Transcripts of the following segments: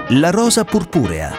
La rosa purpurea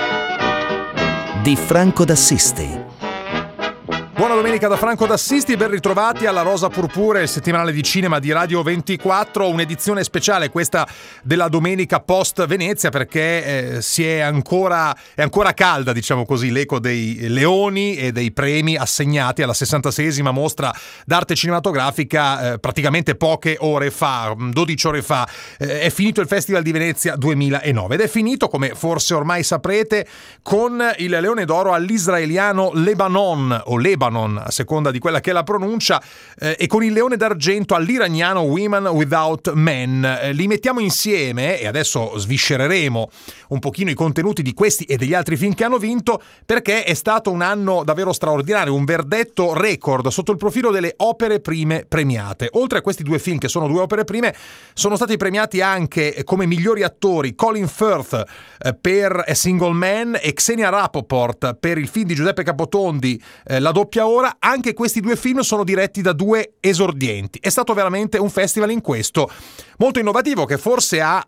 di Franco d'Assisti. Buona domenica da Franco d'Assisti, ben ritrovati alla Rosa Purpurea, il settimanale di cinema di Radio 24, un'edizione speciale questa della domenica post Venezia perché è ancora calda, diciamo così, l'eco dei leoni e dei premi assegnati alla 66esima mostra d'arte cinematografica praticamente poche ore fa, 12 ore fa. È finito il Festival di Venezia 2009 ed è finito, come forse ormai saprete, con il Leone d'Oro all'israeliano Lebanon o Lebanon, a seconda di quella che è la pronuncia, e con il Leone d'Argento all'iraniano Women Without Men. Li mettiamo insieme e adesso sviscereremo un pochino i contenuti di questi e degli altri film che hanno vinto, perché è stato un anno davvero straordinario, un verdetto record sotto il profilo delle opere prime premiate. Oltre a questi due film, che sono due opere prime, sono stati premiati anche come migliori attori Colin Firth per A Single Man e Xenia Rapoport per il film di Giuseppe Capotondi, La doppia ora. Anche questi due film sono diretti da due esordienti. È stato veramente un festival in questo molto innovativo, che forse ha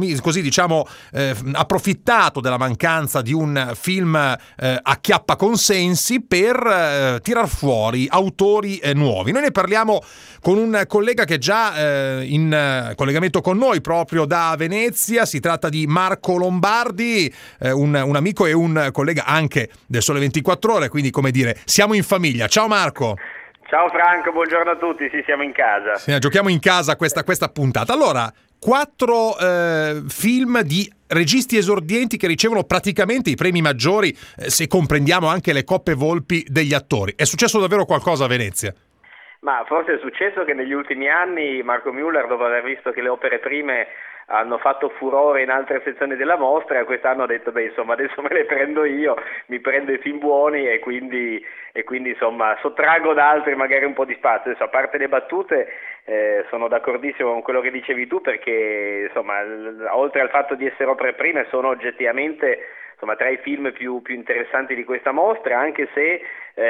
approfittato della mancanza di un film a chiappa consensi per tirar fuori autori nuovi. Noi ne parliamo con un collega che è già in collegamento con noi proprio da Venezia. Si tratta di Marco Lombardi, un amico e un collega anche del Sole 24 Ore, quindi, come dire, siamo in famiglia. Ciao Marco. Ciao Franco, buongiorno a tutti, sì, siamo in casa. Sì, giochiamo in casa questa puntata. Allora, 4 film di registi esordienti che ricevono praticamente i premi maggiori, se comprendiamo anche le coppe Volpi degli attori. È successo davvero qualcosa a Venezia? Ma forse è successo che negli ultimi anni Marco Müller, dopo aver visto che le opere prime hanno fatto furore in altre sezioni della mostra, quest'anno ha detto adesso me le prendo io, mi prendo i film buoni e quindi insomma sottraggo da altri magari un po' di spazio. Adesso, a parte le battute, sono d'accordissimo con quello che dicevi tu, perché insomma oltre al fatto di essere opere prime sono oggettivamente tra i film più interessanti di questa mostra, anche se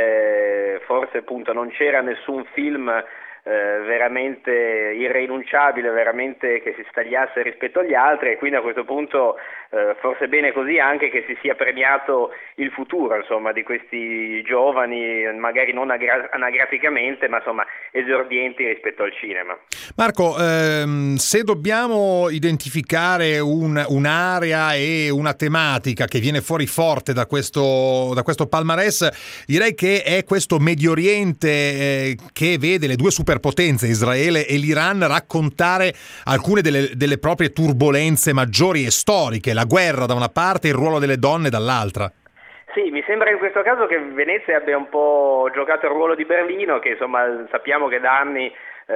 forse appunto non c'era nessun film veramente irrinunciabile, veramente che si stagliasse rispetto agli altri, e quindi a questo punto forse è bene così anche che si sia premiato il futuro, insomma, di questi giovani, magari non anagraficamente, ma insomma esordienti rispetto al cinema. Marco, se dobbiamo identificare un'area e una tematica che viene fuori forte da questo palmarès, direi che è questo Medio Oriente che vede le due superpotenze, Israele e l'Iran, raccontare alcune delle proprie turbolenze maggiori e storiche, la guerra da una parte e il ruolo delle donne dall'altra. Sì, mi sembra in questo caso che Venezia abbia un po' giocato il ruolo di Berlino, che insomma sappiamo che da anni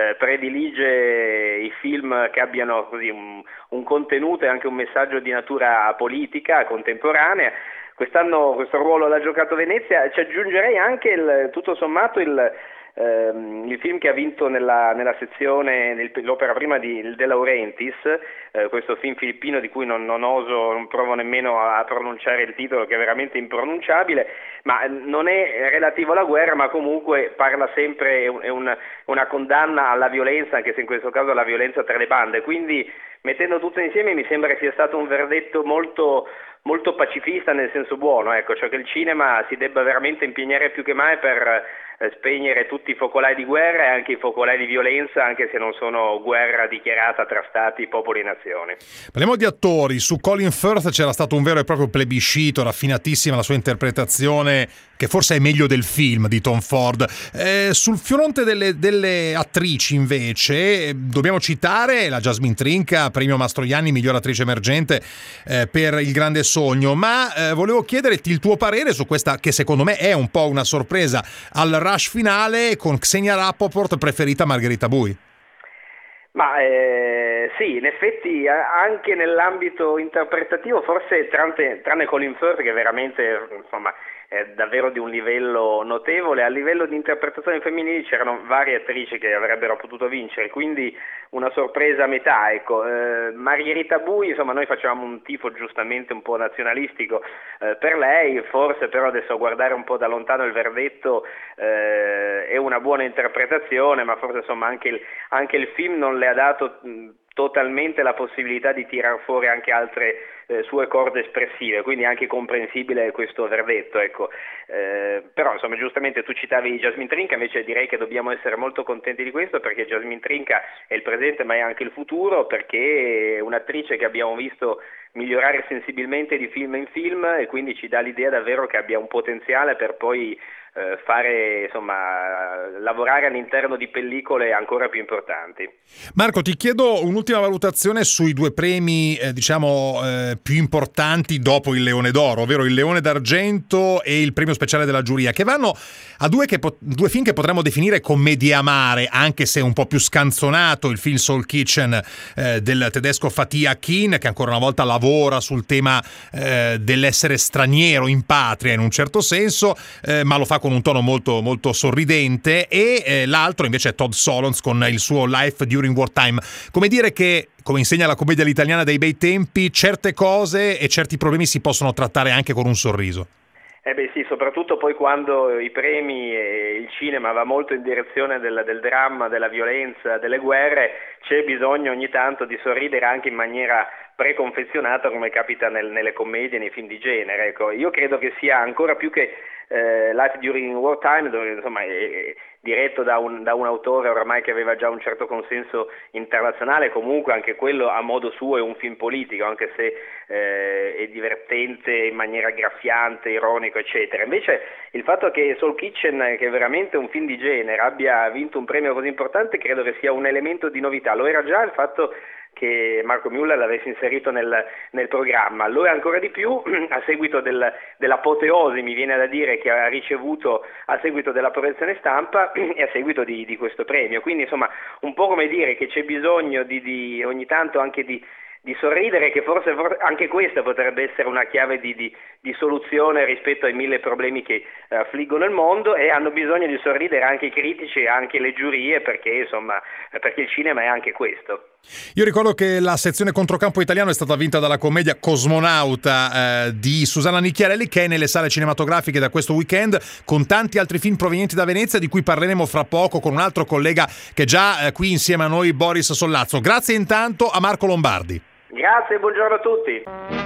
predilige i film che abbiano così un contenuto e anche un messaggio di natura politica contemporanea. Quest'anno questo ruolo l'ha giocato Venezia. Ci aggiungerei anche tutto sommato il film che ha vinto nella sezione l'opera prima di De Laurentiis, questo film filippino di cui non provo nemmeno a pronunciare il titolo, che è veramente impronunciabile, ma non è relativo alla guerra, ma comunque parla sempre, è una condanna alla violenza, anche se in questo caso alla violenza tra le bande. Quindi, mettendo tutto insieme, mi sembra che sia stato un verdetto molto molto pacifista nel senso buono, cioè che il cinema si debba veramente impegnare più che mai per spegnere tutti i focolai di guerra e anche i focolai di violenza, anche se non sono guerra dichiarata tra stati, popoli e nazioni. Parliamo di attori. Su Colin Firth c'era stato un vero e proprio plebiscito, raffinatissima la sua interpretazione, che forse è meglio del film di Tom Ford. Sul fronte delle attrici invece dobbiamo citare la Jasmine Trinca, premio Mastroianni miglior attrice emergente per Il Grande Sogno, ma volevo chiederti il tuo parere su questa, che secondo me è un po' una sorpresa al rush finale, con Xenia Rapoport preferita Margherita Bui. Ma sì, in effetti anche nell'ambito interpretativo, forse tranne Colin Firth, che veramente insomma è davvero di un livello notevole, a livello di interpretazione femminile c'erano varie attrici che avrebbero potuto vincere, quindi una sorpresa a metà, ecco. Margherita Bui, insomma, noi facevamo un tifo giustamente un po' nazionalistico per lei, forse però adesso a guardare un po' da lontano il verdetto è una buona interpretazione, ma forse insomma anche il film non le ha dato totalmente la possibilità di tirar fuori anche altre sue corde espressive, quindi è anche comprensibile questo verdetto, ecco. Però insomma, giustamente tu citavi Jasmine Trinca, invece direi che dobbiamo essere molto contenti di questo, perché Jasmine Trinca è il presente ma è anche il futuro, perché è un'attrice che abbiamo visto migliorare sensibilmente di film in film, e quindi ci dà l'idea davvero che abbia un potenziale per poi fare, insomma, lavorare all'interno di pellicole ancora più importanti. Marco, ti chiedo un'ultima valutazione sui due premi, più importanti dopo il Leone d'Oro, ovvero il Leone d'Argento e il premio speciale della giuria, che vanno a due film che potremmo definire commedie amare, anche se un po' più scanzonato, il film Soul Kitchen del tedesco Fatih Akin, che ancora una volta lavora sul tema dell'essere straniero in patria in un certo senso, ma lo fa con un tono molto, molto sorridente, e l'altro invece è Todd Solondz con il suo Life During Wartime. Come dire che, come insegna la commedia all'italiana dei bei tempi, certe cose e certi problemi si possono trattare anche con un sorriso. Sì, soprattutto poi quando i premi e il cinema va molto in direzione del dramma, della violenza, delle guerre, c'è bisogno ogni tanto di sorridere anche in maniera preconfezionata, come capita nelle commedie, nei film di genere. Ecco, io credo che sia ancora più che Life During Wartime, dove insomma è diretto da un autore oramai che aveva già un certo consenso internazionale, comunque anche quello a modo suo è un film politico, anche se è divertente in maniera graffiante, ironico, eccetera. Invece il fatto che Soul Kitchen, che è veramente un film di genere, abbia vinto un premio così importante, credo che sia un elemento di novità. Lo era già il fatto che Marco Müller l'avesse inserito nel programma, lo è ancora di più a seguito dell'apoteosi, mi viene da dire, che ha ricevuto a seguito della proiezione stampa e a seguito di questo premio. Quindi insomma, un po' come dire che c'è bisogno di ogni tanto anche di sorridere, che forse anche questa potrebbe essere una chiave di soluzione rispetto ai mille problemi che affliggono il mondo, e hanno bisogno di sorridere anche i critici e anche le giurie, perché insomma, perché il cinema è anche questo. Io ricordo che la sezione controcampo italiano è stata vinta dalla commedia Cosmonauta di Susanna Nicchiarelli, che è nelle sale cinematografiche da questo weekend, con tanti altri film provenienti da Venezia, di cui parleremo fra poco con un altro collega che è già qui insieme a noi, Boris Sollazzo. Grazie intanto a Marco Lombardi. Grazie, buongiorno a tutti.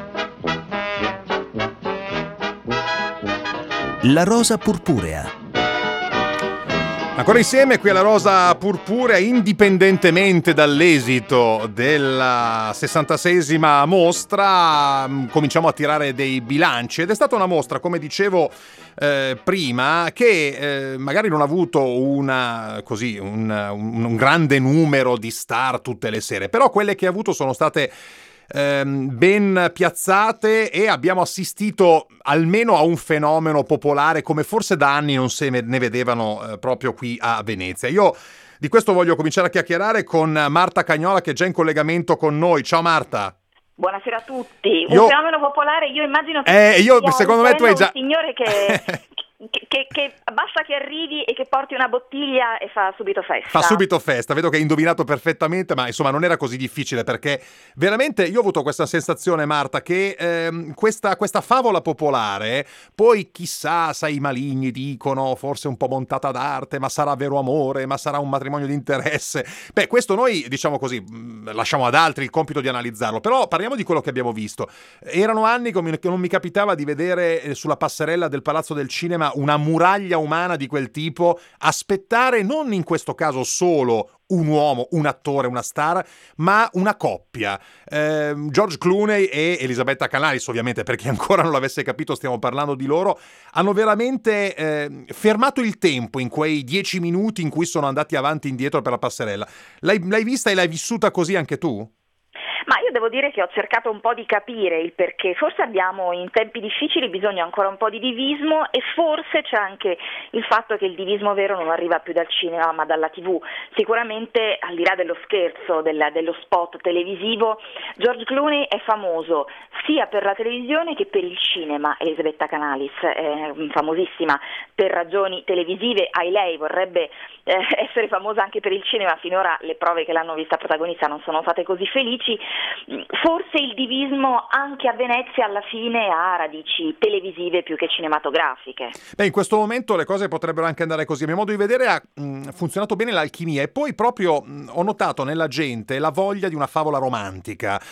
La rosa purpurea. Ancora insieme qui alla Rosa Purpurea, indipendentemente dall'esito della 66esima mostra, cominciamo a tirare dei bilanci, ed è stata una mostra, come dicevo prima, che magari non ha avuto un grande numero di star tutte le sere, però quelle che ha avuto sono state ben piazzate, e abbiamo assistito almeno a un fenomeno popolare come forse da anni non se ne vedevano proprio qui a Venezia. Io di questo voglio cominciare a chiacchierare con Marta Cagnola, che è già in collegamento con noi. Ciao Marta. Buonasera a tutti. Un fenomeno popolare, io immagino che secondo me tu hai già un signore che basta che arrivi e che porti una bottiglia e fa subito festa. Fa subito festa, vedo che hai indovinato perfettamente, ma insomma non era così difficile, perché veramente io ho avuto questa sensazione, Marta, che questa favola popolare, poi chissà, sai, i maligni dicono forse un po' montata d'arte, ma sarà vero amore, ma sarà un matrimonio di interesse. Beh, questo noi, diciamo così, lasciamo ad altri il compito di analizzarlo, però parliamo di quello che abbiamo visto. Erano anni che non mi capitava di vedere sulla passerella del Palazzo del Cinema una muraglia umana di quel tipo, aspettare non in questo caso solo un uomo, un attore, una star, ma una coppia. George Clooney e Elisabetta Canalis, ovviamente, per chi ancora non l'avesse capito stiamo parlando di loro, hanno veramente fermato il tempo in quei 10 minuti in cui sono andati avanti e indietro per la passerella. L'hai vista e l'hai vissuta così anche tu? Ma io devo dire che ho cercato un po' di capire il perché. Forse abbiamo in tempi difficili bisogno ancora un po' di divismo, e forse c'è anche il fatto che il divismo vero non arriva più dal cinema ma dalla TV. Sicuramente, al di là dello scherzo, dello spot televisivo, George Clooney è famoso sia per la televisione che per il cinema. Elisabetta Canalis è famosissima per ragioni televisive, lei vorrebbe essere famosa anche per il cinema. Finora le prove che l'hanno vista protagonista non sono state così felici. forse il divismo anche a Venezia alla fine ha radici televisive più che cinematografiche. Beh, in questo momento le cose potrebbero anche andare così. A mio modo di vedere ha funzionato bene l'alchimia, e poi proprio ho notato nella gente la voglia di una favola romantica,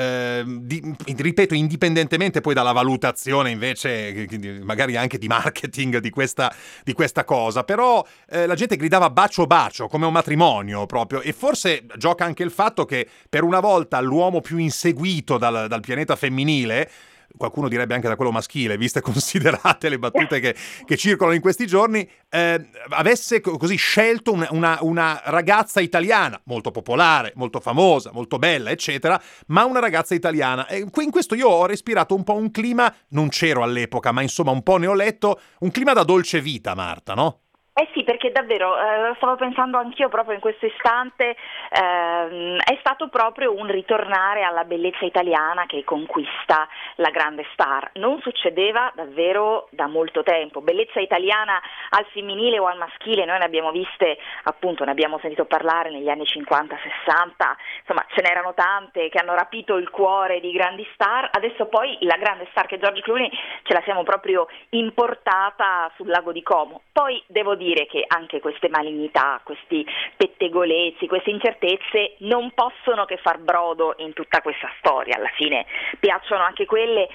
ripeto, indipendentemente poi dalla valutazione invece magari anche di marketing di questa cosa, però la gente gridava bacio bacio come un matrimonio proprio, e forse gioca anche il fatto che per una volta l'uomo più inseguito dal pianeta femminile, qualcuno direbbe anche da quello maschile, viste considerate le battute che circolano in questi giorni, avesse così scelto una ragazza italiana, molto popolare, molto famosa, molto bella, eccetera, ma una ragazza italiana. E in questo io ho respirato un po' un clima, non c'ero all'epoca, ma insomma un po' ne ho letto, un clima da dolce vita, Marta, no? Eh sì, perché davvero, stavo pensando anch'io proprio in questo istante, è stato proprio un ritornare alla bellezza italiana che conquista la grande star. Non succedeva davvero da molto tempo. Bellezza italiana al femminile o al maschile, noi ne abbiamo viste, appunto, ne abbiamo sentito parlare negli anni 50-60, insomma ce n'erano tante che hanno rapito il cuore di grandi star. Adesso poi la grande star che è George Clooney ce la siamo proprio importata sul lago di Como. Poi devo dire che anche queste malignità, questi pettegolezzi, queste incertezze non possono che far brodo in tutta questa storia. Alla fine piacciono anche quelle,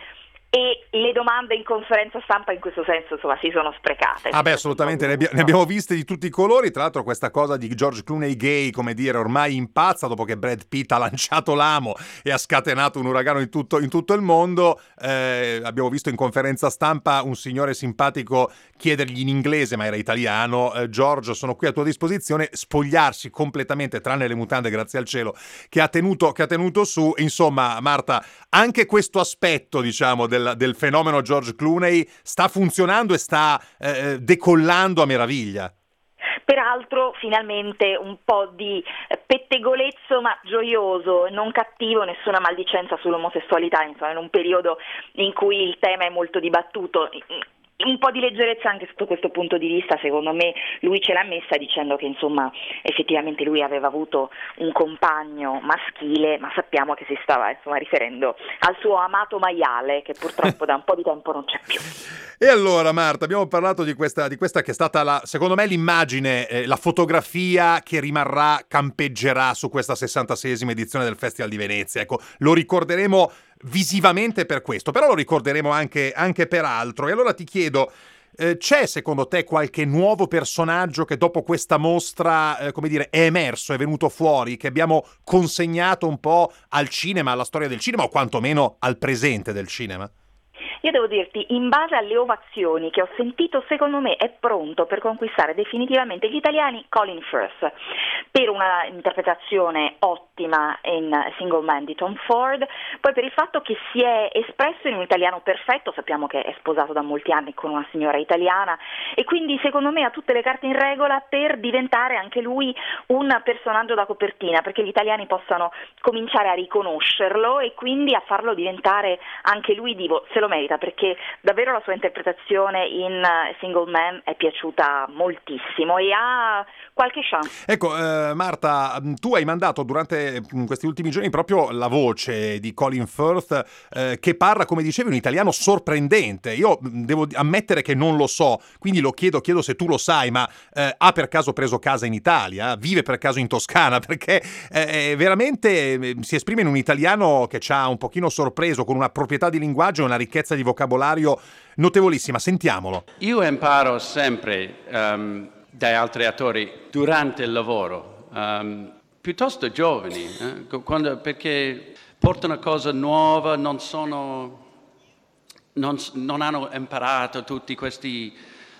e le domande in conferenza stampa in questo senso insomma si sono sprecate. Ah beh, assolutamente, ne abbiamo viste di tutti i colori. Tra l'altro questa cosa di George Clooney gay, come dire, ormai impazza dopo che Brad Pitt ha lanciato l'amo e ha scatenato un uragano in tutto il mondo. Abbiamo visto in conferenza stampa un signore simpatico chiedergli in inglese, ma era italiano: George, sono qui a tua disposizione, spogliarsi completamente, tranne le mutande, grazie al cielo, che ha tenuto su. Insomma, Marta, anche questo aspetto, diciamo, del fenomeno George Clooney sta funzionando e sta decollando a meraviglia. Peraltro finalmente un po' di pettegolezzo ma gioioso, non cattivo, nessuna maldicenza sull'omosessualità, insomma, in un periodo in cui il tema è molto dibattuto. Un po' di leggerezza anche sotto questo punto di vista, secondo me lui ce l'ha messa, dicendo che insomma effettivamente lui aveva avuto un compagno maschile, ma sappiamo che si stava insomma riferendo al suo amato maiale, che purtroppo da un po' di tempo non c'è più. E allora, Marta, abbiamo parlato di questa che è stata secondo me l'immagine, la fotografia che campeggerà su questa 66esima edizione del Festival di Venezia. Ecco, lo ricorderemo visivamente per questo, però lo ricorderemo anche per altro. E allora ti chiedo, c'è secondo te qualche nuovo personaggio che dopo questa mostra, come dire, è emerso, è venuto fuori, che abbiamo consegnato un po' al cinema, alla storia del cinema, o quantomeno al presente del cinema? Io devo dirti, in base alle ovazioni che ho sentito, secondo me è pronto per conquistare definitivamente gli italiani Colin Firth, per una interpretazione ottima in Single Man di Tom Ford, poi per il fatto che si è espresso in un italiano perfetto, sappiamo che è sposato da molti anni con una signora italiana, e quindi secondo me ha tutte le carte in regola per diventare anche lui un personaggio da copertina, perché gli italiani possano cominciare a riconoscerlo e quindi a farlo diventare anche lui divo. Se lo merita, perché davvero la sua interpretazione in Single Man è piaciuta moltissimo e ha qualche chance. Ecco, Marta, tu hai mandato durante questi ultimi giorni proprio la voce di Colin Firth, che parla, come dicevi, un italiano sorprendente. Io devo ammettere che non lo so, quindi lo chiedo se tu lo sai, ma ha per caso preso casa in Italia? Vive per caso in Toscana? Perché veramente si esprime in un italiano che ci ha un pochino sorpreso, con una proprietà di linguaggio e una ricchezza di vocabolario notevolissima. Sentiamolo. Io imparo sempre dai altri attori durante il lavoro, piuttosto giovani, perché portano cose nuove, non hanno imparato tutti questi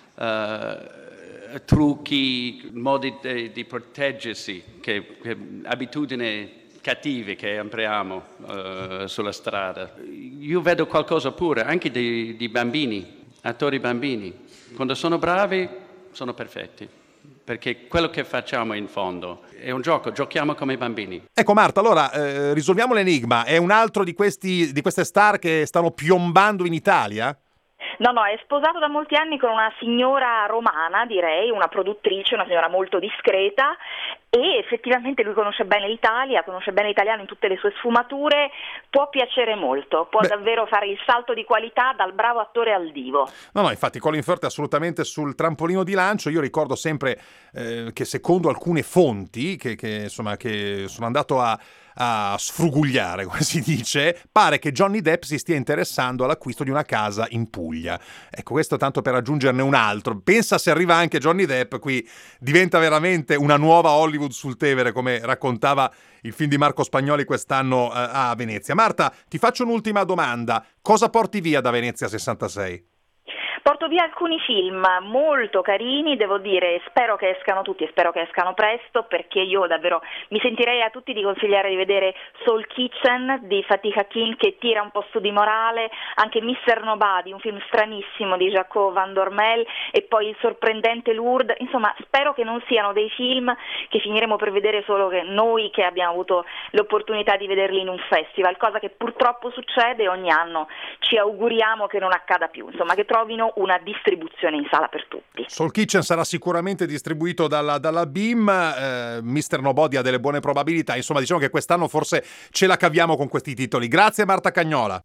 trucchi, modi di proteggersi, che abitudini cattive che impariamo sulla strada. Io vedo qualcosa pure anche di bambini, attori bambini. Quando sono bravi, sono perfetti, perché quello che facciamo in fondo è un gioco, giochiamo come bambini. Ecco Marta, allora risolviamo l'enigma. È un altro di queste star che stanno piombando in Italia? No, è sposato da molti anni con una signora romana, direi, una produttrice, una signora molto discreta, e effettivamente lui conosce bene l'Italia, conosce bene l'italiano in tutte le sue sfumature, può piacere molto, può davvero fare il salto di qualità dal bravo attore al divo. No, infatti Colin Firth è assolutamente sul trampolino di lancio. Io ricordo sempre che secondo alcune fonti che sono andato a sfrugugliare, come si dice, pare che Johnny Depp si stia interessando all'acquisto di una casa in Puglia. Ecco, questo tanto per aggiungerne un altro. Pensa se arriva anche Johnny Depp, qui diventa veramente una nuova Hollywood sul Tevere, come raccontava il film di Marco Spagnoli quest'anno a Venezia. Marta, ti faccio un'ultima domanda. Cosa porti via da Venezia 66? Porto via alcuni film molto carini, devo dire, spero che escano tutti e spero che escano presto, perché io davvero mi sentirei a tutti di consigliare di vedere Soul Kitchen di Fatih Akin, che tira un po' su di morale, anche Mr. Nobody, un film stranissimo di Jacob Van Dormel, e poi il sorprendente Lourdes. Insomma, spero che non siano dei film che finiremo per vedere solo che noi che abbiamo avuto l'opportunità di vederli in un festival, cosa che purtroppo succede ogni anno. Ci auguriamo che non accada più, insomma, che trovino una distribuzione in sala per tutti. Soul Kitchen sarà sicuramente distribuito dalla BIM, Mr. Nobody ha delle buone probabilità, insomma diciamo che quest'anno forse ce la caviamo con questi titoli. Grazie Marta Cagnola.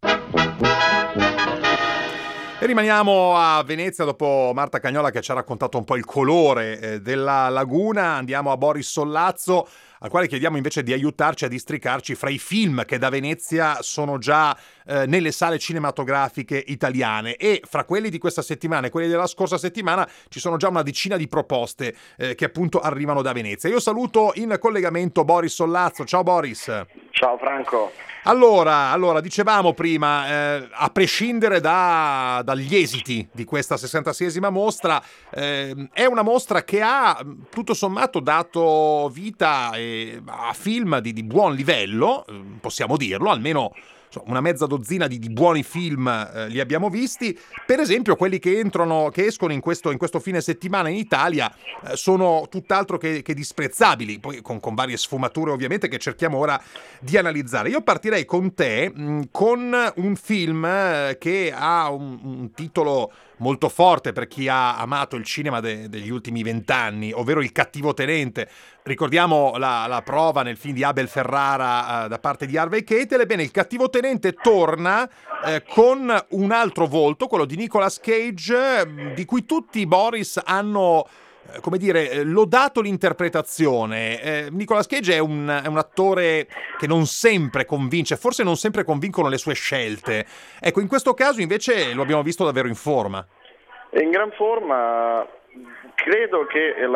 E rimaniamo a Venezia dopo Marta Cagnola che ci ha raccontato un po' il colore della laguna. Andiamo a Boris Sollazzo, al quale chiediamo invece di aiutarci a districarci fra i film che da Venezia sono già nelle sale cinematografiche italiane, e fra quelli di questa settimana e quelli della scorsa settimana ci sono già una decina di proposte che appunto arrivano da Venezia. Io saluto in collegamento Boris Sollazzo. Ciao Boris. Ciao Franco. Allora, dicevamo prima, a prescindere dagli esiti di questa 66esima mostra, è una mostra che ha tutto sommato dato vita a film di buon livello, possiamo dirlo, almeno una mezza dozzina di buoni film li abbiamo visti. Per esempio quelli che escono in questo fine settimana in Italia sono tutt'altro che disprezzabili, poi con varie sfumature ovviamente che cerchiamo ora di analizzare. Io partirei con te con un film che ha un titolo molto forte per chi ha amato il cinema degli ultimi 20 anni, ovvero Il cattivo tenente. Ricordiamo la prova nel film di Abel Ferrara da parte di Harvey Keitel. Ebbene, Il cattivo tenente torna con un altro volto, quello di Nicolas Cage, di cui tutti, Boris, hanno lodato l'interpretazione. Nicolas Cage è un attore che non sempre convince, forse non sempre convincono le sue scelte. Ecco, in questo caso invece lo abbiamo visto davvero in forma. In gran forma. Credo che il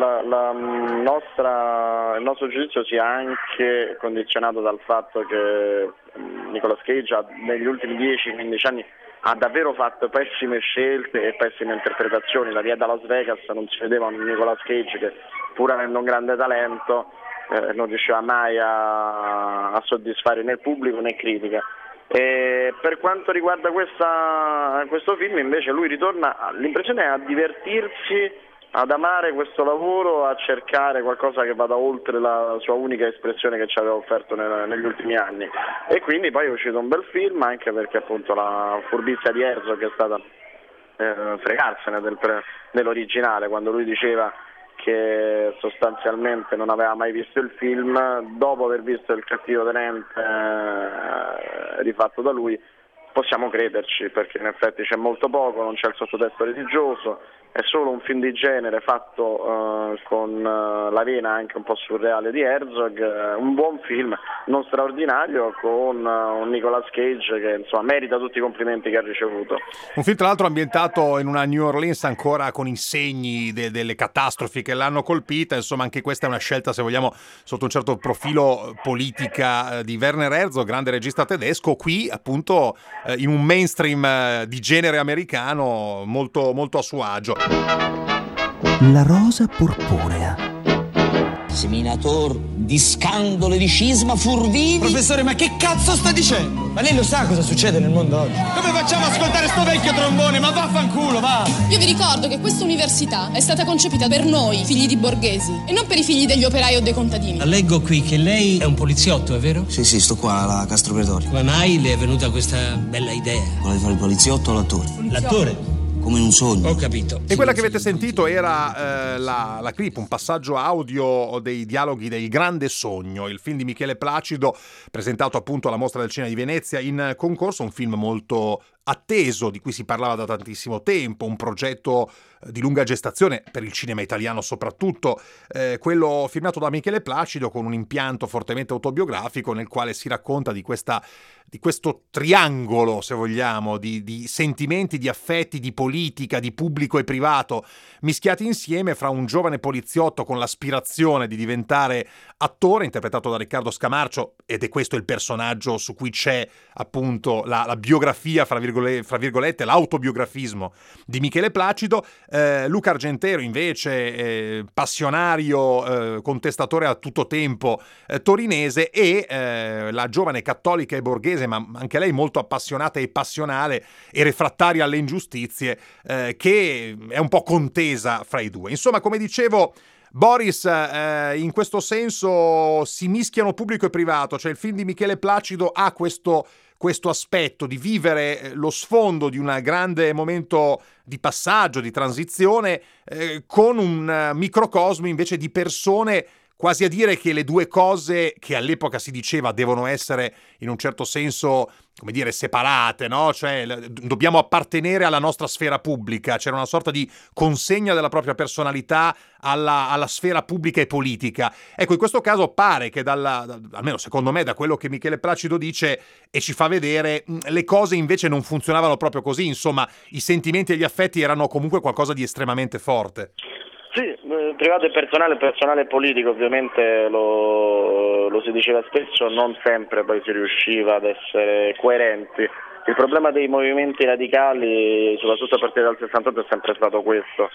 nostro giudizio sia anche condizionato dal fatto che Nicolas Cage negli ultimi 10-15 anni ha davvero fatto pessime scelte e pessime interpretazioni. La via da Las Vegas non si vedeva un Nicolas Cage che, pur avendo un grande talento, non riusciva mai a soddisfare né il pubblico né critica. E per quanto riguarda questo film invece lui ritorna, l'impressione è a divertirsi, ad amare questo lavoro, a cercare qualcosa che vada oltre la sua unica espressione che ci aveva offerto negli ultimi anni. E quindi poi è uscito un bel film, anche perché appunto la furbizia di Herzog è stata fregarsene dell'originale, quando lui diceva che sostanzialmente non aveva mai visto il film. Dopo aver visto Il cattivo tenente rifatto da lui possiamo crederci, perché in effetti c'è molto poco, non c'è il sottotesto religioso, è solo un film di genere fatto con la vena anche un po' surreale di Herzog, un buon film, non straordinario, con un Nicolas Cage che insomma merita tutti i complimenti che ha ricevuto. Un film tra l'altro ambientato in una New Orleans ancora con i segni delle catastrofi che l'hanno colpita. Insomma, anche questa è una scelta, se vogliamo, sotto un certo profilo politica di Werner Herzog, grande regista tedesco, qui appunto in un mainstream di genere americano molto, molto a suo agio. La rosa purpurea. Seminator di scandalo e di scisma furbivi. Professore, ma che cazzo sta dicendo? Ma lei lo sa cosa succede nel mondo oggi? Come facciamo a ascoltare sto vecchio trombone? Ma vaffanculo, va! Io vi ricordo che questa università è stata concepita per noi, figli di borghesi, e non per i figli degli operai o dei contadini. Leggo qui che lei è un poliziotto, è vero? Sì, sto qua alla Castro Pretorio. Come mai le è venuta questa bella idea? Vuole fare il poliziotto o l'attore? L'attore? come in un sogno. Ho capito. E quella che avete sentito era la clip, un passaggio audio dei dialoghi del Grande Sogno, il film di Michele Placido, presentato appunto alla Mostra del Cinema di Venezia in concorso, un film molto atteso, di cui si parlava da tantissimo tempo, un progetto di lunga gestazione per il cinema italiano soprattutto, quello firmato da Michele Placido con un impianto fortemente autobiografico nel quale si racconta di questo triangolo, se vogliamo, di sentimenti, di affetti, di politica, di pubblico e privato mischiati insieme fra un giovane poliziotto con l'aspirazione di diventare attore, interpretato da Riccardo Scamarcio, ed è questo il personaggio su cui c'è appunto la biografia, fra virgolette, l'autobiografismo di Michele Placido. Luca Argentero invece passionario, contestatore a tutto tempo, torinese, e la giovane cattolica e borghese, ma anche lei molto appassionata e passionale e refrattaria alle ingiustizie, che è un po' contesa fra i due. Insomma, come dicevo, Boris, in questo senso si mischiano pubblico e privato, cioè il film di Michele Placido ha questo aspetto di vivere lo sfondo di un grande momento di passaggio, di transizione, con un microcosmo invece di persone, quasi a dire che le due cose che all'epoca si diceva devono essere in un certo senso, come dire, separate, no? Cioè dobbiamo appartenere alla nostra sfera pubblica, c'era una sorta di consegna della propria personalità alla sfera pubblica e politica. Ecco, in questo caso pare che almeno secondo me, da quello che Michele Placido dice e ci fa vedere, le cose invece non funzionavano proprio così, insomma i sentimenti e gli affetti erano comunque qualcosa di estremamente forte. Sì, privato e personale e politico ovviamente lo si diceva spesso, non sempre poi si riusciva ad essere coerenti. Il problema dei movimenti radicali, soprattutto a partire dal 68, è sempre stato questo,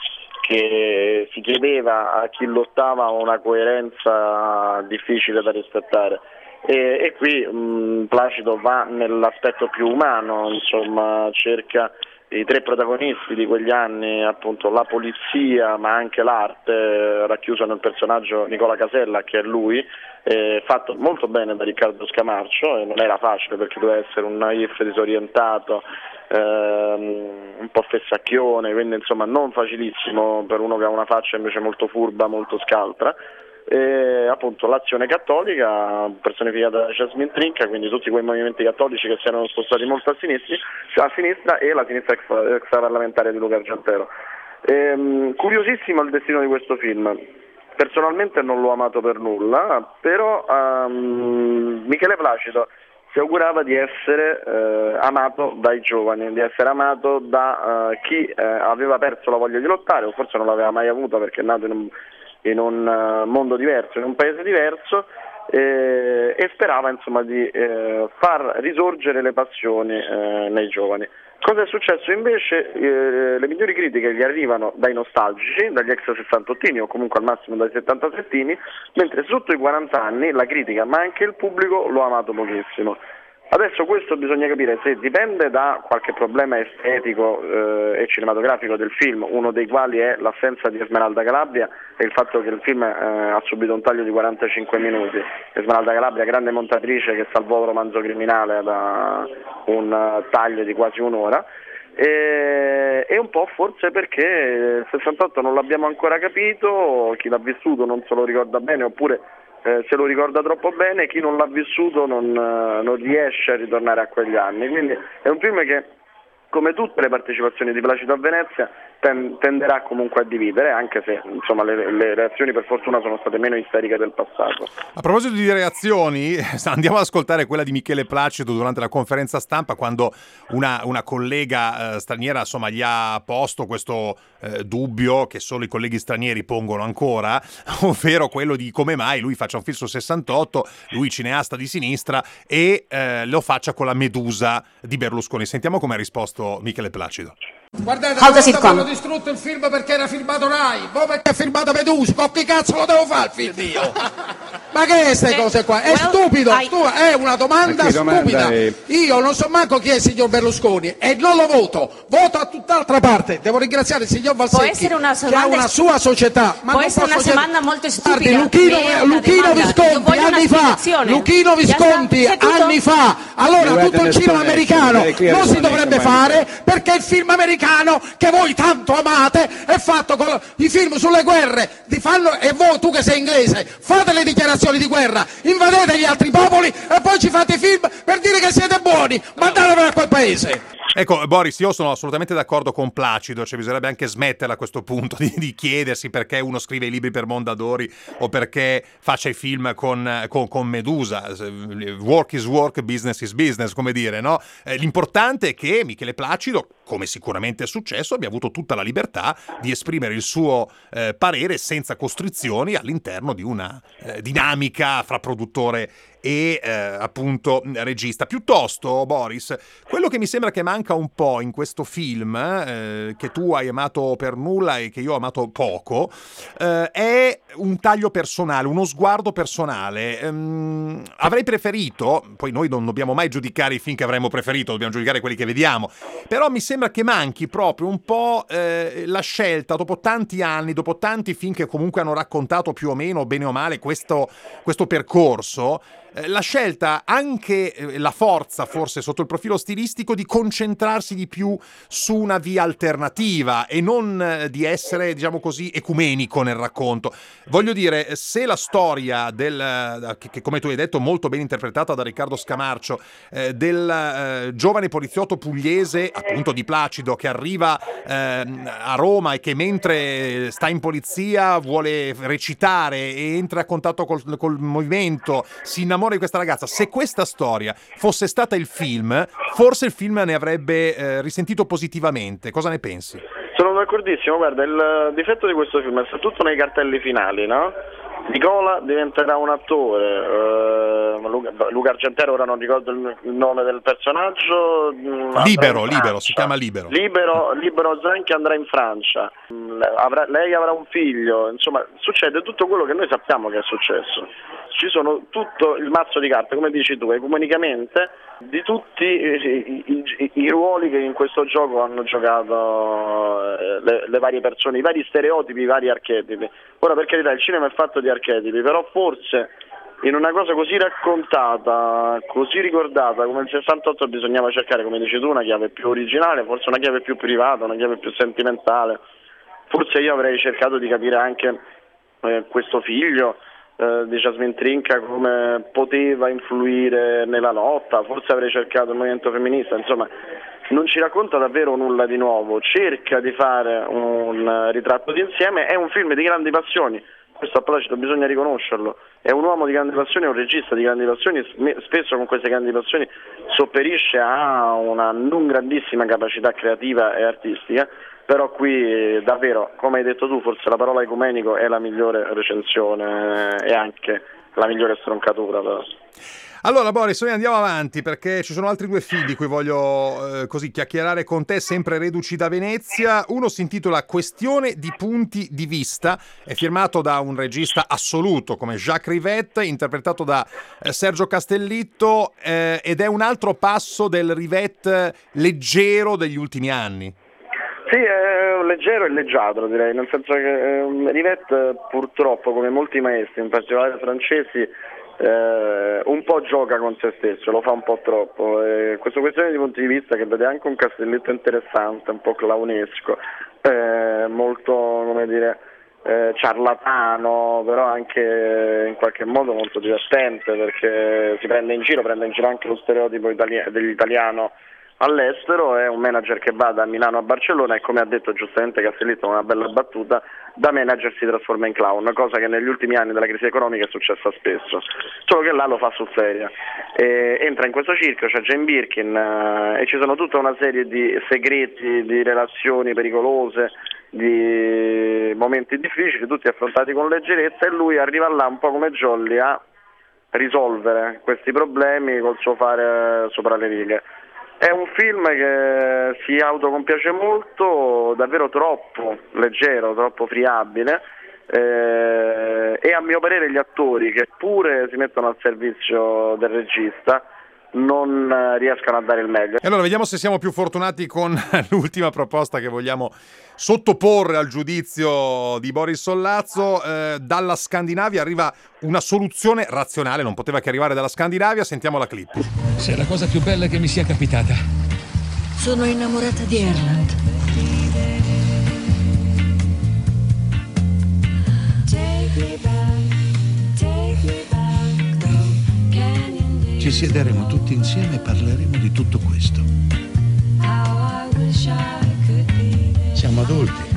che si chiedeva a chi lottava una coerenza difficile da rispettare. E qui Placido va nell'aspetto più umano, insomma, cerca i tre protagonisti di quegli anni, appunto la polizia ma anche l'arte, racchiusa nel personaggio Nicola Casella, che è lui, fatto molto bene da Riccardo Scamarcio, e non era facile perché doveva essere un naif disorientato, un po' fessacchione, quindi insomma non facilissimo per uno che ha una faccia invece molto furba, molto scaltra. Appunto l'azione cattolica personificata da Jasmine Trinca, quindi tutti quei movimenti cattolici che si erano spostati molto a sinistra e la sinistra extraparlamentare di Luca Argentero. Curiosissimo il destino di questo film. Personalmente non l'ho amato per nulla, però Michele Placido si augurava di essere amato dai giovani, di essere amato da chi aveva perso la voglia di lottare, o forse non l'aveva mai avuta perché è nato in un mondo diverso, in un paese diverso, e sperava insomma di far risorgere le passioni nei giovani. Cosa è successo invece? Le migliori critiche gli arrivano dai nostalgici, dagli ex sessantottini o comunque al massimo dai 77ini, mentre sotto i 40 anni la critica ma anche il pubblico lo ha amato pochissimo. Adesso questo bisogna capire se dipende da qualche problema estetico e cinematografico del film, uno dei quali è l'assenza di Esmeralda Calabria e il fatto che il film ha subito un taglio di 45 minuti. Esmeralda Calabria, grande montatrice che salvò il Romanzo Criminale da un taglio di quasi un'ora, e un po' forse perché il 68 non l'abbiamo ancora capito, chi l'ha vissuto non se lo ricorda bene, oppure se lo ricorda troppo bene, chi non l'ha vissuto non riesce a ritornare a quegli anni. Quindi è un film che, come tutte le partecipazioni di Placido a Venezia, tenderà comunque a dividere, anche se insomma le reazioni per fortuna sono state meno isteriche del passato. A proposito di reazioni, andiamo ad ascoltare quella di Michele Placido durante la conferenza stampa, quando una collega straniera insomma gli ha posto questo dubbio che solo i colleghi stranieri pongono ancora, ovvero quello di come mai lui faccia un film sul 68, lui cineasta di sinistra, e lo faccia con la Medusa di Berlusconi. Sentiamo come ha risposto Michele Placido. Guardate, hanno distrutto il film perché era filmato Rai, poi perché ha filmato Medusa, con chi cazzo lo devo fare il film io? Ma che è queste cose qua? È stupido, è una domanda stupida. Io non so manco chi è il signor Berlusconi e non lo voto a tutt'altra parte. Devo ringraziare il signor Valsecchi che ha una sua società. Ma può essere una domanda molto stupida. Guardi, Luchino Visconti anni fa. Allora tutto il cinema americano non si dovrebbe fare, perché il film americano che voi tanto amate è fatto con i film sulle guerre. E voi, tu che sei inglese, fate le dichiarazioni di guerra, invadete gli altri popoli e poi ci fate i film per dire che siete buoni. Mandatevelo a quel paese. Ecco, Boris, io sono assolutamente d'accordo con Placido, cioè bisognerebbe anche smetterla a questo punto di chiedersi perché uno scrive i libri per Mondadori o perché faccia i film con Medusa. Work is work, business is business, come dire, no? L'importante è che Michele Placido, come sicuramente è successo, abbia avuto tutta la libertà di esprimere il suo parere senza costrizioni all'interno di una dinamica fra produttore e appunto regista. Piuttosto, Boris, quello che mi sembra che manca un po' in questo film, che tu hai amato per nulla e che io ho amato poco, è un taglio personale, uno sguardo personale. Avrei preferito, poi noi non dobbiamo mai giudicare i film che avremmo preferito, dobbiamo giudicare quelli che vediamo, però mi sembra che manchi proprio un po' la scelta, dopo tanti anni, dopo tanti film che comunque hanno raccontato più o meno, bene o male, questo percorso, la scelta, anche la forza forse sotto il profilo stilistico, di concentrarsi di più su una via alternativa e non di essere, diciamo così, ecumenico nel racconto. Voglio dire, se la storia che come tu hai detto molto ben interpretata da Riccardo Scamarcio, del giovane poliziotto pugliese, appunto di Placido, che arriva a Roma e che mentre sta in polizia vuole recitare e entra a contatto col movimento, si innamora di questa ragazza, se questa storia fosse stata il film, forse il film ne avrebbe risentito positivamente. Cosa ne pensi? Sono d'accordissimo, guarda, il difetto di questo film è tutto nei cartelli finali, no? Nicola diventerà un attore, Luca Argentero, ora non ricordo il nome del personaggio. Libero, si chiama Libero. Libero Zanchi andrà in Francia, lei avrà un figlio, insomma succede tutto quello che noi sappiamo che è successo. Ci sono tutto il mazzo di carte, come dici tu, ecumenicamente, di tutti i ruoli che in questo gioco hanno giocato le varie persone, i vari stereotipi, i vari archetipi. Ora, per carità, il cinema è fatto di archetipi, però forse in una cosa così raccontata, così ricordata come il 68 bisognava cercare, come dici tu, una chiave più originale, forse una chiave più privata, una chiave più sentimentale. Forse io avrei cercato di capire anche questo figlio di Jasmine Trinca come poteva influire nella lotta, forse avrei cercato il movimento femminista, insomma non ci racconta davvero nulla di nuovo, cerca di fare un ritratto d'insieme, è un film di grandi passioni, questo a Placido bisogna riconoscerlo, è un uomo di grandi passioni, è un regista di grandi passioni, spesso con queste grandi passioni sopperisce a una non grandissima capacità creativa e artistica. Però qui davvero, come hai detto tu, forse la parola ecumenico è la migliore recensione e anche la migliore stroncatura. Però. Allora Boris, noi andiamo avanti perché ci sono altri due film di cui voglio così chiacchierare con te, sempre reduci da Venezia. Uno si intitola Questione di punti di vista, è firmato da un regista assoluto come Jacques Rivette, interpretato da Sergio Castellitto, ed è un altro passo del Rivette leggero degli ultimi anni. Sì, è leggero e leggiadro, direi, nel senso che Rivette purtroppo, come molti maestri, in particolare francesi, un po' gioca con se stesso, lo fa un po' troppo. Questa questione di punti di vista, che vede anche un Castellitto interessante, un po' clownesco, molto, come dire, ciarlatano, però anche in qualche modo molto divertente, perché si prende in giro anche lo stereotipo dell'italiano all'estero. È un manager che va da Milano a Barcellona e, come ha detto giustamente Castellitto, una bella battuta, da manager si trasforma in clown, cosa che negli ultimi anni della crisi economica è successa spesso, solo che là lo fa sul serio. Entra in questo circo, c'è Jane Birkin, e ci sono tutta una serie di segreti, di relazioni pericolose, di momenti difficili, tutti affrontati con leggerezza, e lui arriva là un po' come Jolly a risolvere questi problemi col suo fare sopra le righe. È un film che si autocompiace molto, davvero troppo leggero, troppo friabile, e a mio parere gli attori, che pure si mettono al servizio del regista, non riescano a dare il meglio. E allora vediamo se siamo più fortunati con l'ultima proposta che vogliamo sottoporre al giudizio di Boris Sollazzo. Dalla Scandinavia arriva una soluzione razionale, non poteva che arrivare dalla Scandinavia. Sentiamo la clip. Sei la cosa più bella che mi sia capitata. Sono innamorata di Erland. Ci siederemo tutti insieme e parleremo di tutto questo. Siamo adulti.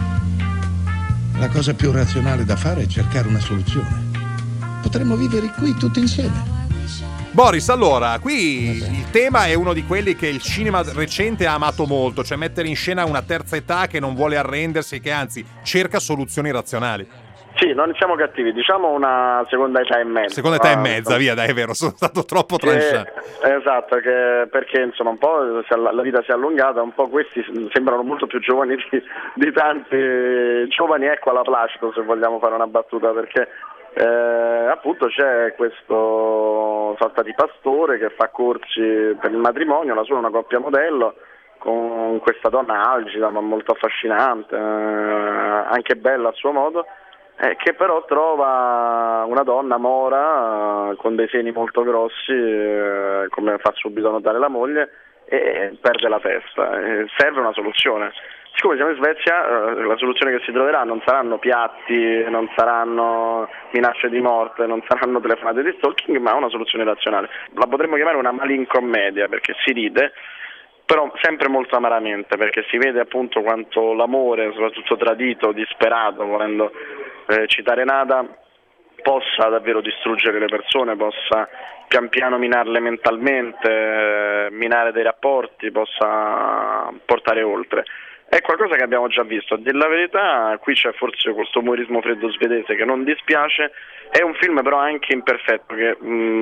La cosa più razionale da fare è cercare una soluzione. Potremmo vivere qui tutti insieme. Boris, allora, qui il tema è uno di quelli che il cinema recente ha amato molto, cioè mettere in scena una terza età che non vuole arrendersi, che anzi cerca soluzioni razionali. Sì, non siamo cattivi, diciamo una seconda età e mezza. Seconda età e mezza, via, dai, è vero, sono stato troppo tranchant. Esatto, perché insomma un po' la vita si è allungata, un po' questi sembrano molto più giovani di tanti giovani, ecco, alla Placido, se vogliamo fare una battuta, perché appunto c'è questo sorta di pastore che fa corsi per il matrimonio, la sua è una coppia modello, con questa donna algida ma molto affascinante, anche bella a suo modo, che però trova una donna mora con dei seni molto grossi, come fa subito notare la moglie, e perde la testa. Serve una soluzione. Siccome siamo in Svezia, la soluzione che si troverà non saranno piatti, non saranno minacce di morte, non saranno telefonate di stalking, ma una soluzione razionale. La potremmo chiamare una malincommedia, perché si ride, però sempre molto amaramente, perché si vede appunto quanto l'amore, soprattutto tradito, disperato, volendo citare Nada, possa davvero distruggere le persone, possa pian piano minarle mentalmente, minare dei rapporti, possa portare oltre. È qualcosa che abbiamo già visto, a dire la verità, qui c'è forse questo umorismo freddo svedese che non dispiace, è un film però anche imperfetto che,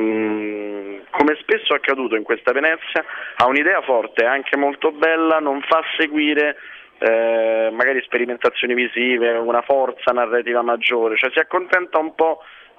come spesso è accaduto in questa Venezia, ha un'idea forte, anche molto bella, non fa seguire magari sperimentazioni visive, una forza narrativa maggiore, cioè si accontenta un po'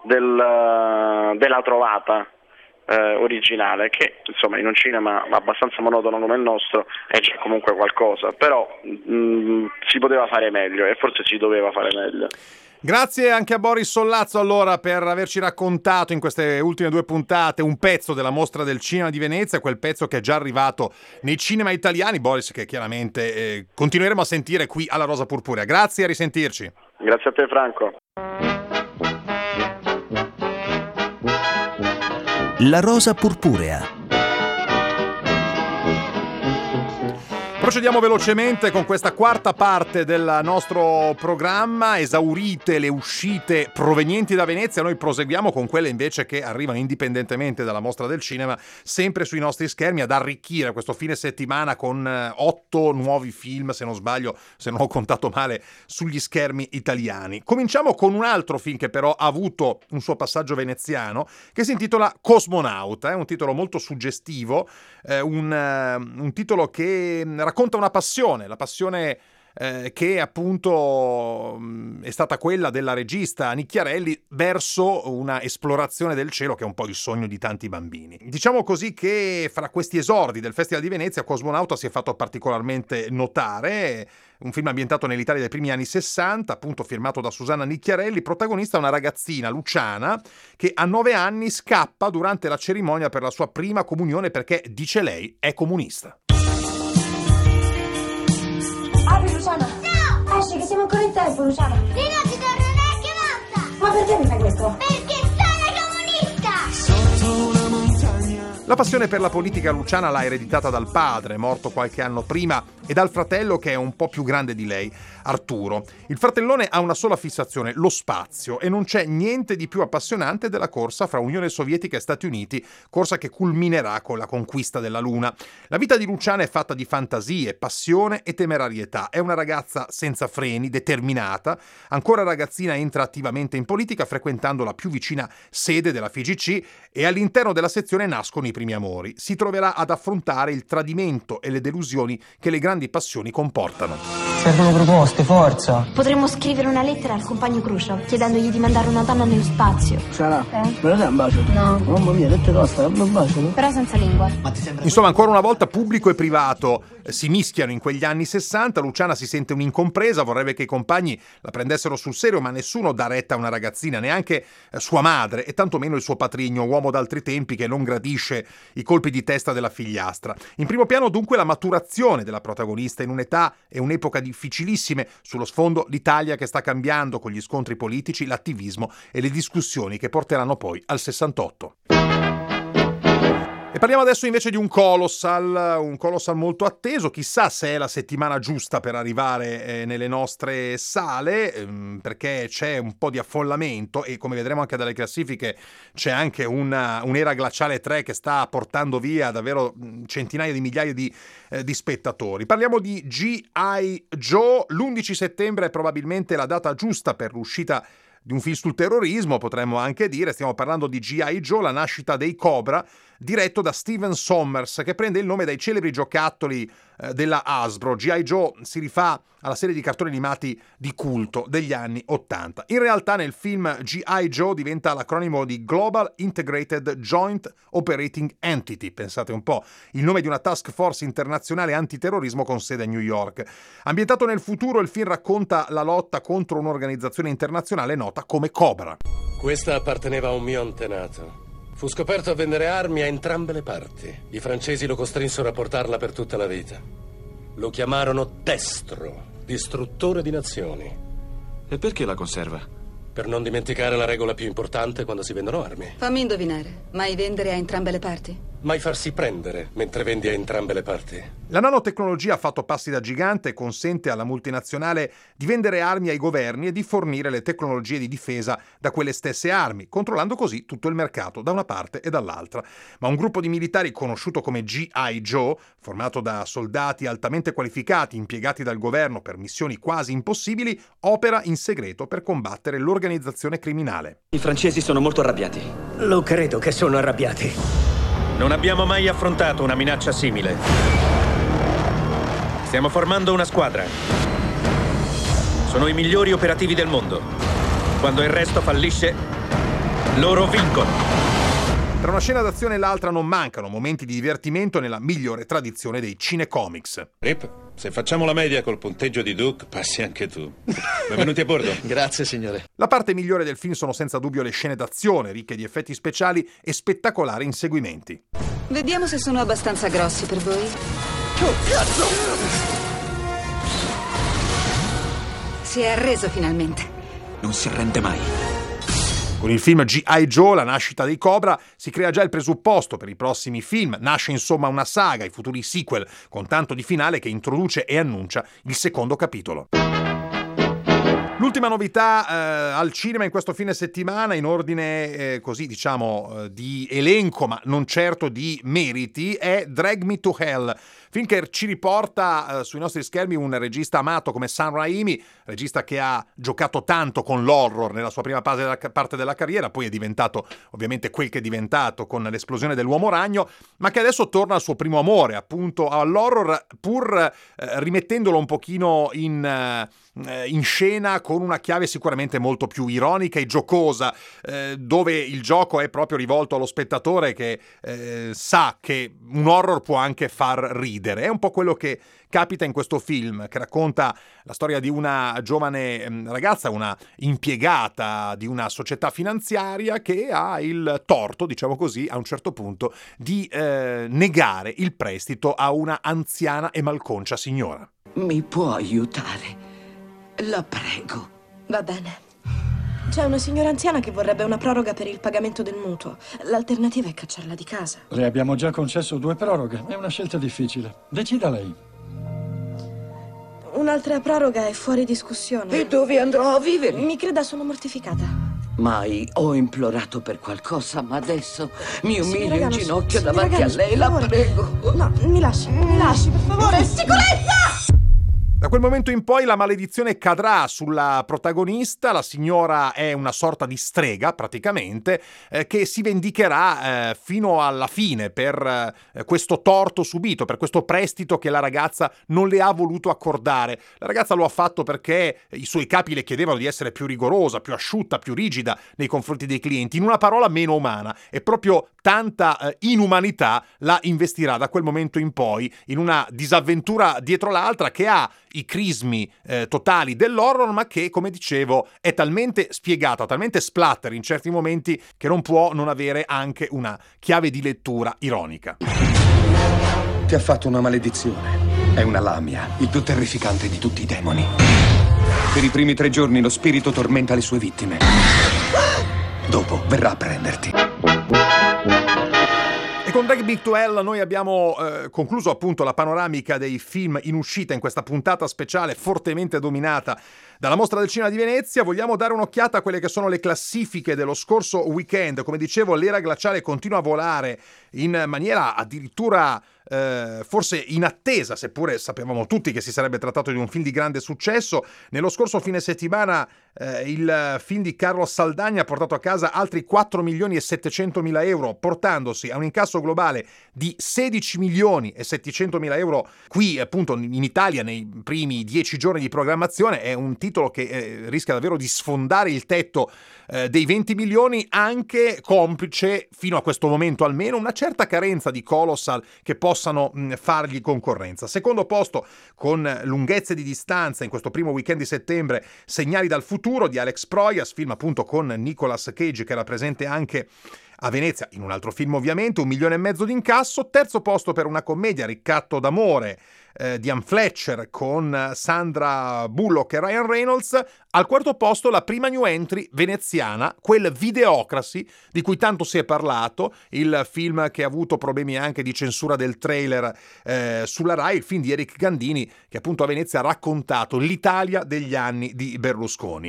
della trovata originale, che insomma in un cinema abbastanza monotono come il nostro è già comunque qualcosa, però si poteva fare meglio e forse si doveva fare meglio. Grazie anche a Boris Sollazzo allora per averci raccontato in queste ultime 2 puntate un pezzo della Mostra del Cinema di Venezia, quel pezzo che è già arrivato nei cinema italiani, Boris, che chiaramente continueremo a sentire qui alla Rosa Purpurea. Grazie, a risentirci. Grazie a te, Franco. La Rosa Purpurea. Procediamo velocemente con questa quarta parte del nostro programma. Esaurite le uscite provenienti da Venezia, noi proseguiamo con quelle invece che arrivano indipendentemente dalla Mostra del Cinema, sempre sui nostri schermi, ad arricchire questo fine settimana con 8 nuovi film, se non sbaglio, se non ho contato male, sugli schermi italiani. Cominciamo con un altro film che però ha avuto un suo passaggio veneziano, che si intitola Cosmonauta, è un titolo molto suggestivo, un titolo che racconta una passione, la passione che appunto è stata quella della regista Nicchiarelli verso una esplorazione del cielo che è un po' il sogno di tanti bambini. Diciamo così che fra questi esordi del Festival di Venezia Cosmonauta si è fatto particolarmente notare, un film ambientato nell'Italia dei primi anni 60, appunto firmato da Susanna Nicchiarelli, protagonista una ragazzina, Luciana, che a 9 anni scappa durante la cerimonia per la sua prima comunione perché, dice lei, è comunista. Apri, Luciana! No! Esci, che siamo ancora in tempo, Luciana! Sì, no, ti torno neanche volta! Ma perché mi fai questo? Perché sono comunista! Sotto una montagna. La passione per la politica Luciana l'ha ereditata dal padre, morto qualche anno prima, e dal fratello che è un po' più grande di lei, Arturo. Il fratellone ha una sola fissazione, lo spazio, e non c'è niente di più appassionante della corsa fra Unione Sovietica e Stati Uniti, corsa che culminerà con la conquista della Luna. La vita di Luciana è fatta di fantasie, passione e temerarietà. È una ragazza senza freni, determinata. Ancora ragazzina entra attivamente in politica, frequentando la più vicina sede della FIGC, e all'interno della sezione nascono i primi amori. Si troverà ad affrontare il tradimento e le delusioni che le grandi passioni comportano. c'erano proposte, forza. Potremmo scrivere una lettera al compagno Khrushchev chiedendogli di mandare una donna nello spazio. Sarà? Me lo dai un bacio? No. Mamma mia, dette costa, un bacio? Però senza lingua. Insomma, ancora una volta pubblico e privato si mischiano in quegli anni 60. Luciana si sente un'incompresa, vorrebbe che i compagni la prendessero sul serio, ma nessuno dà retta a una ragazzina, neanche sua madre e tantomeno il suo patrigno, uomo d'altri tempi che non gradisce i colpi di testa della figliastra. In primo piano dunque la maturazione della protagonista in un'età e un'epoca difficilissime, sullo sfondo l'Italia che sta cambiando con gli scontri politici, l'attivismo e le discussioni che porteranno poi al 68. E parliamo adesso invece di un colossal molto atteso. Chissà se è la settimana giusta per arrivare nelle nostre sale, perché c'è un po' di affollamento e, come vedremo anche dalle classifiche, c'è anche un'era glaciale 3 che sta portando via davvero centinaia di migliaia di spettatori. Parliamo di G.I. Joe. L'11 settembre è probabilmente la data giusta per l'uscita di un film sul terrorismo, potremmo anche dire. Stiamo parlando di G.I. Joe, la nascita dei Cobra, diretto da Steven Sommers, che prende il nome dai celebri giocattoli della Hasbro. G.I. Joe si rifà alla serie di cartoni animati di culto degli anni 80. In realtà nel film G.I. Joe diventa l'acronimo di Global Integrated Joint Operating Entity, pensate un po', il nome di una task force internazionale antiterrorismo con sede a New York. Ambientato nel futuro, il film racconta la lotta contro un'organizzazione internazionale nota come Cobra. Questa apparteneva a un mio antenato. Fu scoperto a vendere armi a entrambe le parti. I francesi lo costrinsero a portarla per tutta la vita. Lo chiamarono Destro, distruttore di nazioni. E perché la conserva? Per non dimenticare la regola più importante quando si vendono armi. Fammi indovinare, mai vendere a entrambe le parti? Mai farsi prendere mentre vendi a entrambe le parti. La nanotecnologia ha fatto passi da gigante e consente alla multinazionale di vendere armi ai governi e di fornire le tecnologie di difesa da quelle stesse armi, controllando così tutto il mercato da una parte e dall'altra. Ma un gruppo di militari conosciuto come G.I. Joe, formato da soldati altamente qualificati impiegati dal governo per missioni quasi impossibili, opera in segreto per combattere l'organizzazione criminale. I francesi sono molto arrabbiati. Lo credo che sono arrabbiati. Non abbiamo mai affrontato una minaccia simile. Stiamo formando una squadra. Sono i migliori operativi del mondo. Quando il resto fallisce, loro vincono. Tra una scena d'azione e l'altra non mancano momenti di divertimento nella migliore tradizione dei cinecomics. Rip, se facciamo la media col punteggio di Duke, passi anche tu. Benvenuti a bordo. Grazie, signore. La parte migliore del film sono senza dubbio le scene d'azione, ricche di effetti speciali e spettacolari inseguimenti. Vediamo se sono abbastanza grossi per voi. Oh, cazzo! Si è arreso finalmente. Non si arrende mai. Con il film G.I. Joe, la nascita dei Cobra, si crea già il presupposto per i prossimi film. Nasce insomma una saga, i futuri sequel, con tanto di finale che introduce e annuncia il secondo capitolo. L'ultima novità al cinema in questo fine settimana, in ordine così diciamo di elenco ma non certo di meriti, è Drag Me to Hell, film che ci riporta sui nostri schermi un regista amato come Sam Raimi, regista che ha giocato tanto con l'horror nella sua prima parte della carriera, poi è diventato ovviamente quel che è diventato con l'esplosione dell'Uomo Ragno, ma che adesso torna al suo primo amore, appunto all'horror, pur rimettendolo un pochino in scena con una chiave sicuramente molto più ironica e giocosa, dove il gioco è proprio rivolto allo spettatore che sa che un horror può anche far ridere. È un po' quello che capita in questo film, che racconta la storia di una giovane ragazza, una impiegata di una società finanziaria che ha il torto, diciamo così, a un certo punto di negare il prestito a una anziana e malconcia signora. Mi può aiutare? La prego. Va bene. C'è una signora anziana che vorrebbe una proroga per il pagamento del mutuo. L'alternativa è cacciarla di casa. Le abbiamo già concesso 2 proroghe. È una scelta difficile. Decida lei. Un'altra proroga è fuori discussione. E dove andrò a vivere? Mi creda, sono mortificata. Mai ho implorato per qualcosa, ma adesso mi umilio in ginocchio signora davanti Ganos, a lei, la prego. No, mi lasci, per favore. Sicurezza! Da quel momento in poi la maledizione cadrà sulla protagonista. La signora è una sorta di strega, praticamente, che si vendicherà fino alla fine per questo torto subito, per questo prestito che la ragazza non le ha voluto accordare. La ragazza lo ha fatto perché i suoi capi le chiedevano di essere più rigorosa, più asciutta, più rigida nei confronti dei clienti, in una parola meno umana, e proprio tanta inumanità la investirà da quel momento in poi in una disavventura dietro l'altra che ha i crismi totali dell'horror, ma che, come dicevo, è talmente spiegata, talmente splatter in certi momenti, che non può non avere anche una chiave di lettura ironica. Ti ha fatto una maledizione. È una lamia, il più terrificante di tutti i demoni. Per i primi 3 giorni lo spirito tormenta le sue vittime. Dopo verrà a prenderti. E con Drag Big to Hell noi abbiamo concluso appunto la panoramica dei film in uscita in questa puntata speciale fortemente dominata dalla Mostra del Cinema di Venezia. Vogliamo dare un'occhiata a quelle che sono le classifiche dello scorso weekend. Come dicevo, l'era glaciale continua a volare in maniera addirittura forse inattesa, seppure sapevamo tutti che si sarebbe trattato di un film di grande successo. Nello scorso fine settimana il film di Carlos Saldagna ha portato a casa altri 4.700.000 euro, portandosi a un incasso globale di 16.700.000 euro qui appunto in Italia nei primi 10 giorni di programmazione. È un titolo che rischia davvero di sfondare il tetto dei 20 milioni, anche complice fino a questo momento almeno una certa carenza di colossal che possano fargli concorrenza. Secondo posto, con lunghezze di distanza in questo primo weekend di settembre, Segnali dal futuro di Alex Proyas, film appunto con Nicolas Cage che era presente anche a Venezia in un altro film ovviamente, 1,5 milioni di incasso. Terzo posto per una commedia, Ricatto d'amore di Anne Fletcher con Sandra Bullock e Ryan Reynolds. Al quarto posto la prima new entry veneziana, quel Videocracy di cui tanto si è parlato, il film che ha avuto problemi anche di censura del trailer sulla Rai, il film di Eric Gandini che appunto a Venezia ha raccontato l'Italia degli anni di Berlusconi.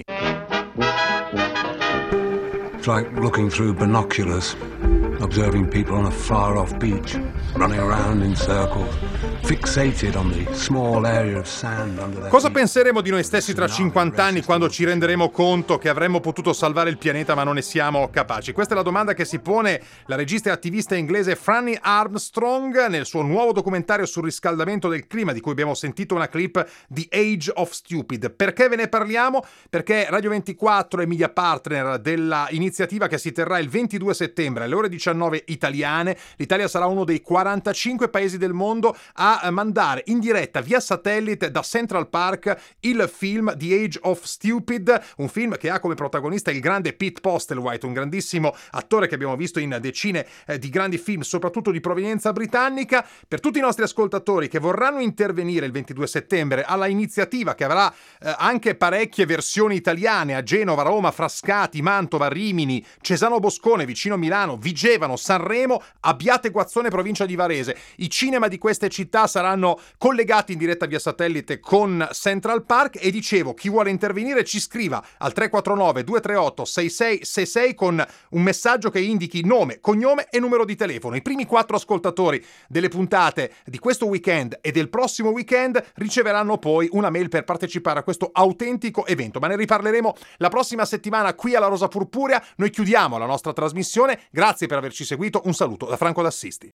It's like looking through binoculars, observing people on a far-off beach, running around in circles, fixated on the small area of sand under their Cosa feet. penseremo di noi stessi tra 50 anni quando ci renderemo conto che avremmo potuto salvare il pianeta ma non ne siamo capaci? Questa è la domanda che si pone la regista e attivista inglese Franny Armstrong nel suo nuovo documentario sul riscaldamento del clima, di cui abbiamo sentito una clip, The Age of Stupid. Perché ve ne parliamo? Perché Radio 24 è media partner della iniziativa che si terrà il 22 settembre alle ore 19 italiane. L'Italia sarà uno dei 45 paesi del mondo a mandare in diretta via satellite da Central Park il film The Age of Stupid, un film che ha come protagonista il grande Pete Postlethwaite, un grandissimo attore che abbiamo visto in decine di grandi film, soprattutto di provenienza britannica. Per tutti i nostri ascoltatori che vorranno intervenire il 22 settembre alla iniziativa, che avrà anche parecchie versioni italiane a Genova, Roma, Frascati, Mantova, Rimini, Cesano Boscone, vicino Milano, Vigevano, Sanremo, Abbiate Guazzone, provincia di Varese. I cinema di queste città saranno collegati in diretta via satellite con Central Park e dicevo, chi vuole intervenire ci scriva al 349 238 6666 con un messaggio che indichi nome, cognome e numero di telefono. I primi 4 ascoltatori delle puntate di questo weekend e del prossimo weekend riceveranno poi una mail per partecipare a questo autentico evento, ma ne riparleremo la prossima settimana qui alla Rosa Purpurea. Noi chiudiamo la nostra trasmissione, grazie per averci seguito, un saluto da Franco D'Assisti.